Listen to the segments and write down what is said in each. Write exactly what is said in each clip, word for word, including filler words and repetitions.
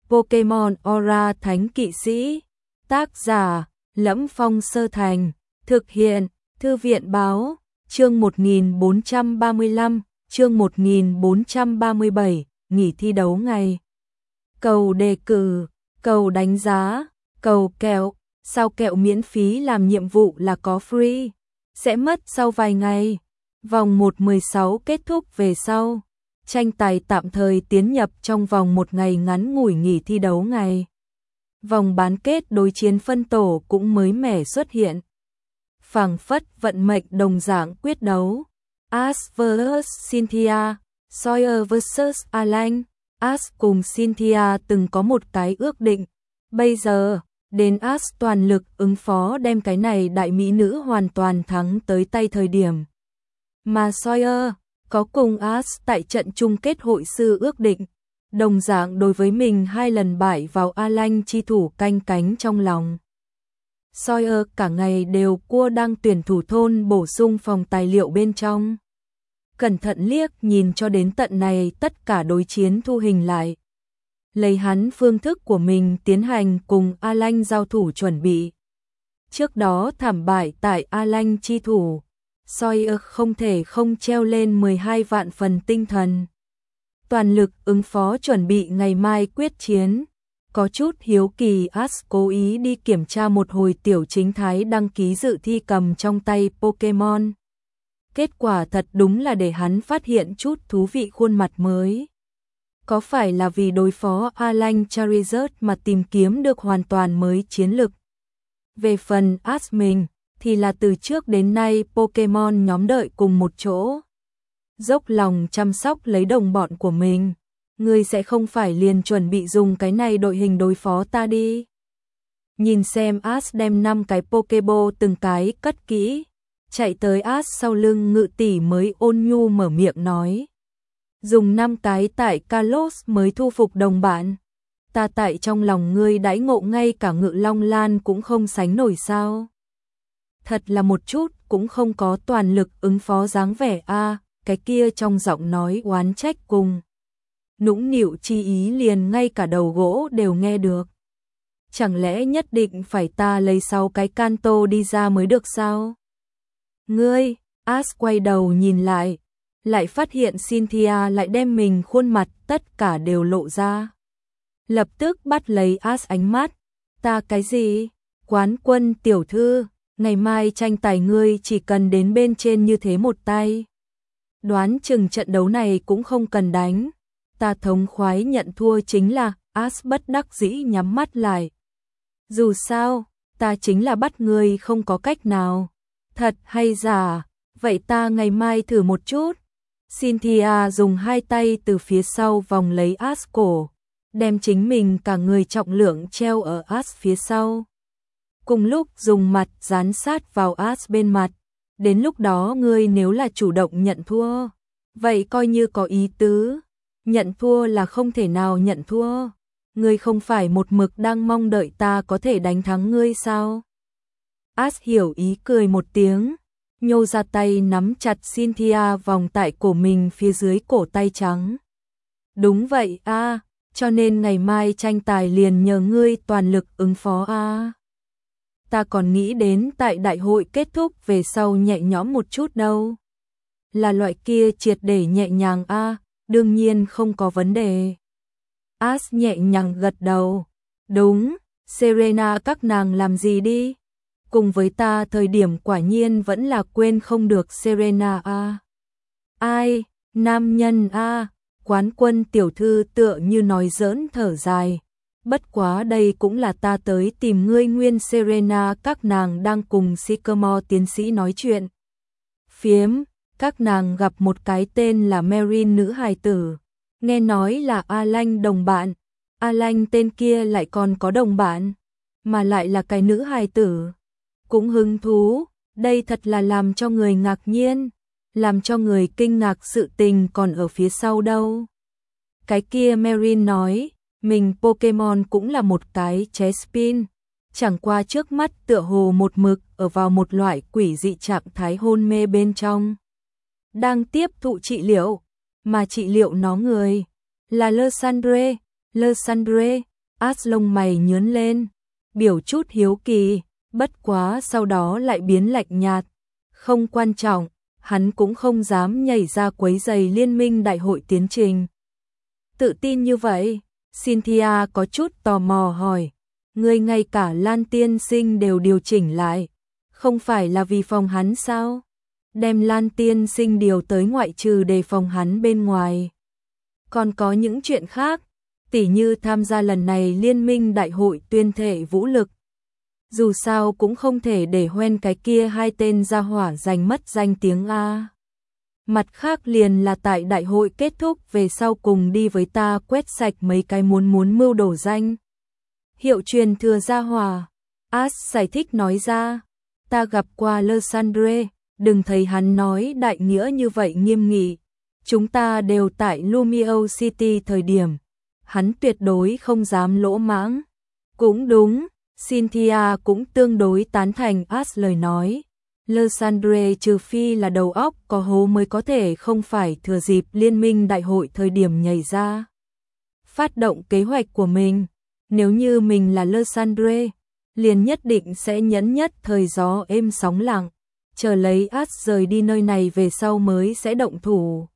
Pokemon Aura Thánh Kỵ Sĩ. Tác giả: Lẫm Phong Sơ Thành. Thực hiện: Thư viện báo. Chương một nghìn bốn trăm ba mươi lăm, chương một nghìn bốn trăm ba mươi bảy, nghỉ thi đấu ngày. Cầu đề cử, cầu đánh giá, cầu kẹo. Sao kẹo miễn phí làm nhiệm vụ là có free, sẽ mất sau vài ngày. Vòng một mười sáu kết thúc về sau. Tranh tài tạm thời tiến nhập trong vòng một ngày ngắn ngủi nghỉ thi đấu ngày. Vòng bán kết đối chiến phân tổ cũng mới mẻ xuất hiện. Phảng phất vận mệnh đồng dạng quyết đấu. Ash versus Cynthia, Sawyer versus Alan. Ash cùng Cynthia từng có một cái ước định. Bây giờ, đến Ash toàn lực ứng phó đem cái này đại mỹ nữ hoàn toàn thắng tới tay thời điểm. Mà Sawyer có cùng Ash tại trận chung kết hội sư ước định, đồng dạng đối với mình hai lần bại vào Alan chi thủ canh cánh trong lòng. Sawyer cả ngày đều cua đang tuyển thủ thôn bổ sung phòng tài liệu bên trong. Cẩn thận liếc nhìn cho đến tận này tất cả đối chiến thu hình lại. Lấy hắn phương thức của mình tiến hành cùng Alan giao thủ chuẩn bị. Trước đó thảm bại tại Alan chi thủ, Sawyer không thể không treo lên mười hai vạn phần tinh thần. Toàn lực ứng phó chuẩn bị ngày mai quyết chiến. Có chút hiếu kỳ, Ash cố ý đi kiểm tra một hồi tiểu chính thái đăng ký dự thi cầm trong tay Pokemon. Kết quả thật đúng là để hắn phát hiện chút thú vị khuôn mặt mới. Có phải là vì đối phó Alan Charizard mà tìm kiếm được hoàn toàn mới chiến lực? Về phần Ash mình, thì là từ trước đến nay Pokemon nhóm đợi cùng một chỗ. Dốc lòng chăm sóc lấy đồng bọn của mình. Ngươi sẽ không phải liền chuẩn bị dùng cái này đội hình đối phó ta đi. Nhìn xem Ash đem năm cái Pokeball từng cái cất kỹ. Chạy tới Ash sau lưng Ngự tỷ mới ôn nhu mở miệng nói. Dùng năm cái tại Kalos mới thu phục đồng bạn. Ta tại trong lòng ngươi đãi ngộ ngay cả Ngự Long Lan cũng không sánh nổi sao. Thật là một chút cũng không có toàn lực ứng phó dáng vẻ a. Cái kia trong giọng nói oán trách cùng nũng nịu chi ý liền ngay cả đầu gỗ đều nghe được. Chẳng lẽ nhất định phải ta lấy sáu cái Kanto đi ra mới được sao? Ngươi, Ash quay đầu nhìn lại, lại phát hiện Cynthia lại đem mình khuôn mặt tất cả đều lộ ra. Lập tức bắt lấy Ash ánh mắt. Ta cái gì? Quán quân tiểu thư, ngày mai tranh tài ngươi chỉ cần đến bên trên như thế một tay. Đoán chừng trận đấu này cũng không cần đánh. Ta thống khoái nhận thua chính là. Ash bất đắc dĩ nhắm mắt lại. Dù sao, ta chính là bắt ngươi không có cách nào. Thật hay giả? Vậy ta ngày mai thử một chút. Cynthia dùng hai tay từ phía sau vòng lấy Ash cổ, đem chính mình cả người trọng lượng treo ở Ash phía sau. Cùng lúc dùng mặt dán sát vào Ash bên mặt. Đến lúc đó ngươi nếu là chủ động nhận thua, vậy coi như có ý tứ. Nhận thua là không thể nào nhận thua. Ngươi không phải một mực đang mong đợi ta có thể đánh thắng ngươi sao? Ash hiểu ý cười một tiếng, nhô ra tay nắm chặt Cynthia vòng tại cổ mình phía dưới cổ tay trắng. Đúng vậy a, à, cho nên ngày mai tranh tài liền nhờ ngươi toàn lực ứng phó a. À. Ta còn nghĩ đến tại đại hội kết thúc về sau nhẹ nhõm một chút đâu. Là loại kia triệt để nhẹ nhàng a, à, đương nhiên không có vấn đề. Ash nhẹ nhàng gật đầu. Đúng, Serena các nàng làm gì đi? Cùng với ta thời điểm quả nhiên vẫn là quên không được Serena a. À. Ai, nam nhân a, à, quán quân tiểu thư tựa như nói giỡn thở dài. Bất quá đây cũng là ta tới tìm ngươi nguyên Serena các nàng đang cùng Sycamore tiến sĩ nói chuyện. Phiếm, các nàng gặp một cái tên là Marin nữ hài tử. Nghe nói là Alan đồng bạn. Alan tên kia lại còn có đồng bạn, mà lại là cái nữ hài tử. Cũng hứng thú, đây thật là làm cho người ngạc nhiên, làm cho người kinh ngạc sự tình còn ở phía sau đâu. Cái kia Marin nói, mình Pokemon cũng là một cái Chespin, chẳng qua trước mắt tựa hồ một mực ở vào một loại quỷ dị trạng thái hôn mê bên trong. Đang tiếp thụ trị liệu, mà trị liệu nó người là Lysandre. Lysandre, As lông mày nhướng lên, biểu chút hiếu kỳ, bất quá sau đó lại biến lạnh nhạt. Không quan trọng, hắn cũng không dám nhảy ra quấy rầy liên minh đại hội tiến trình. Tự tin như vậy, Cynthia có chút tò mò hỏi, ngươi ngay cả Lan tiên sinh đều điều chỉnh lại, không phải là vì phòng hắn sao? Đem Lan tiên sinh điều tới ngoại trừ để phòng hắn bên ngoài. Còn có những chuyện khác, tỉ như tham gia lần này liên minh đại hội tuyên thệ vũ lực. Dù sao cũng không thể để hoen cái kia hai tên gia hỏa giành mất danh tiếng A. Mặt khác liền là tại đại hội kết thúc về sau cùng đi với ta quét sạch mấy cái muốn muốn mưu đổ danh. Hiệu truyền thừa gia hỏa, As giải thích nói ra, ta gặp qua Lysandre, đừng thấy hắn nói đại nghĩa như vậy nghiêm nghị. Chúng ta đều tại Lumio City thời điểm, hắn tuyệt đối không dám lỗ mãng. Cũng đúng, Cynthia cũng tương đối tán thành As lời nói. Lysandre trừ phi là đầu óc có hố mới có thể không phải thừa dịp liên minh đại hội thời điểm nhảy ra. Phát động kế hoạch của mình, nếu như mình là Lysandre, liền nhất định sẽ nhẫn nhất thời gió êm sóng lặng, chờ lấy As rời đi nơi này về sau mới sẽ động thủ.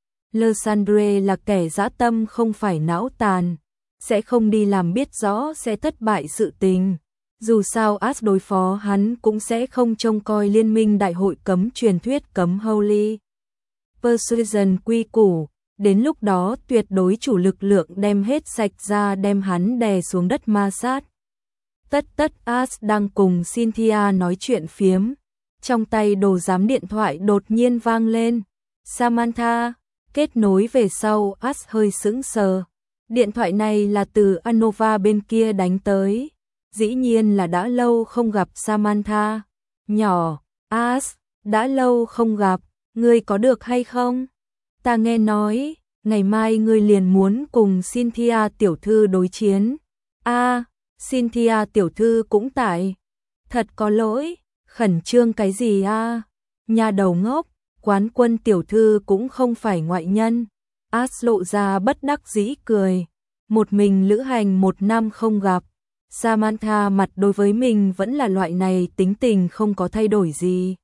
Lysandre là kẻ dã tâm không phải não tàn, sẽ không đi làm biết rõ sẽ thất bại sự tình. Dù sao As đối phó hắn cũng sẽ không trông coi liên minh đại hội cấm truyền thuyết cấm Holy Persuasion quy củ, đến lúc đó tuyệt đối chủ lực lượng đem hết sạch ra đem hắn đè xuống đất ma sát. Tất tất As đang cùng Cynthia nói chuyện phiếm, trong tay đồ giám điện thoại đột nhiên vang lên. Samantha, kết nối về sau As hơi sững sờ. Điện thoại này là từ Anova bên kia đánh tới. Dĩ nhiên là đã lâu không gặp Samantha. Nhỏ, As, đã lâu không gặp, ngươi có được hay không? Ta nghe nói, ngày mai ngươi liền muốn cùng Cynthia tiểu thư đối chiến. A, à, Cynthia tiểu thư cũng tại. Thật có lỗi, khẩn trương cái gì a? À? Nhà đầu ngốc, quán quân tiểu thư cũng không phải ngoại nhân. As lộ ra bất đắc dĩ cười. Một mình lữ hành một năm không gặp. Samantha mặt đối với mình vẫn là loại này tính tình không có thay đổi gì.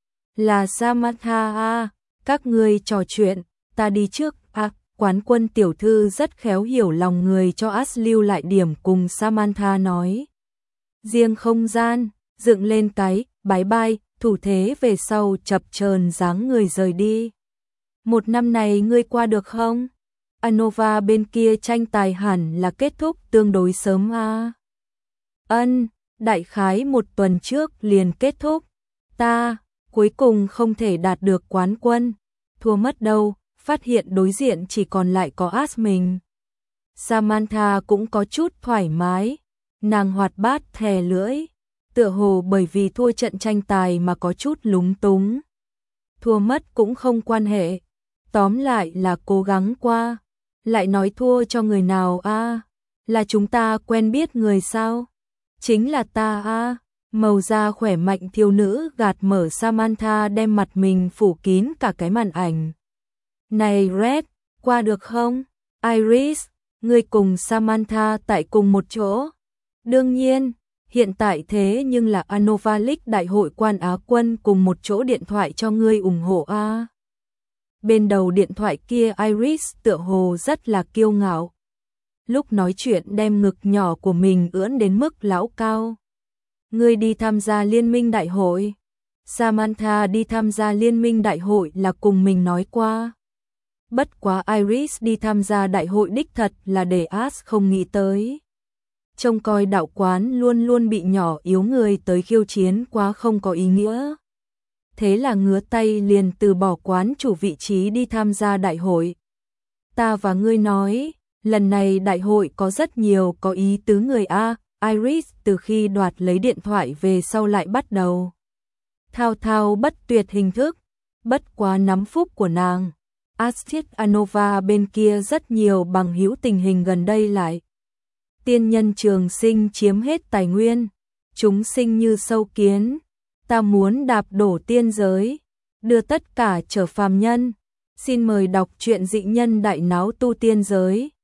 Là Samantha à, các ngươi trò chuyện, ta đi trước. À, quán quân tiểu thư rất khéo hiểu lòng người cho As lưu lại điểm cùng Samantha nói. Riêng không gian, dựng lên cái, bái bai, thủ thế về sau chập chờn dáng người rời đi. Một năm này ngươi qua được không? Anova bên kia tranh tài hẳn là kết thúc tương đối sớm à. Ân, đại khái một tuần trước liền kết thúc. Ta, cuối cùng không thể đạt được quán quân. Thua mất đâu, phát hiện đối diện chỉ còn lại có As mình. Samantha cũng có chút thoải mái. Nàng hoạt bát thè lưỡi. Tựa hồ bởi vì thua trận tranh tài mà có chút lúng túng. Thua mất cũng không quan hệ. Tóm lại là cố gắng qua. Lại nói thua cho người nào a? À? Là chúng ta quen biết người sao? Chính là ta a. À? Màu da khỏe mạnh thiếu nữ gạt mở Samantha đem mặt mình phủ kín cả cái màn ảnh. Này Red, qua được không? Iris, ngươi cùng Samantha tại cùng một chỗ? Đương nhiên, hiện tại thế nhưng là Anova League đại hội quan Á quân cùng một chỗ điện thoại cho ngươi ủng hộ a. À? Bên đầu điện thoại kia Iris tựa hồ rất là kiêu ngạo. Lúc nói chuyện đem ngực nhỏ của mình ưỡn đến mức lão cao. Ngươi đi tham gia liên minh đại hội. Samantha đi tham gia liên minh đại hội là cùng mình nói qua. Bất quá Iris đi tham gia đại hội đích thật là để As không nghĩ tới. Trông coi đạo quán luôn luôn bị nhỏ yếu người tới khiêu chiến quá không có ý nghĩa. Thế là ngứa tay liền từ bỏ quán chủ vị trí đi tham gia đại hội. Ta và ngươi nói, lần này đại hội có rất nhiều có ý tứ người A. Iris từ khi đoạt lấy điện thoại về sau lại bắt đầu thao thao bất tuyệt hình thức, bất quá nắm phúc của nàng. Astrid Anova bên kia rất nhiều bằng hữu tình hình gần đây lại. Tiên nhân trường sinh chiếm hết tài nguyên, chúng sinh như sâu kiến. Ta muốn đạp đổ tiên giới, đưa tất cả trở phàm nhân. Xin mời đọc truyện dị nhân đại náo tu tiên giới.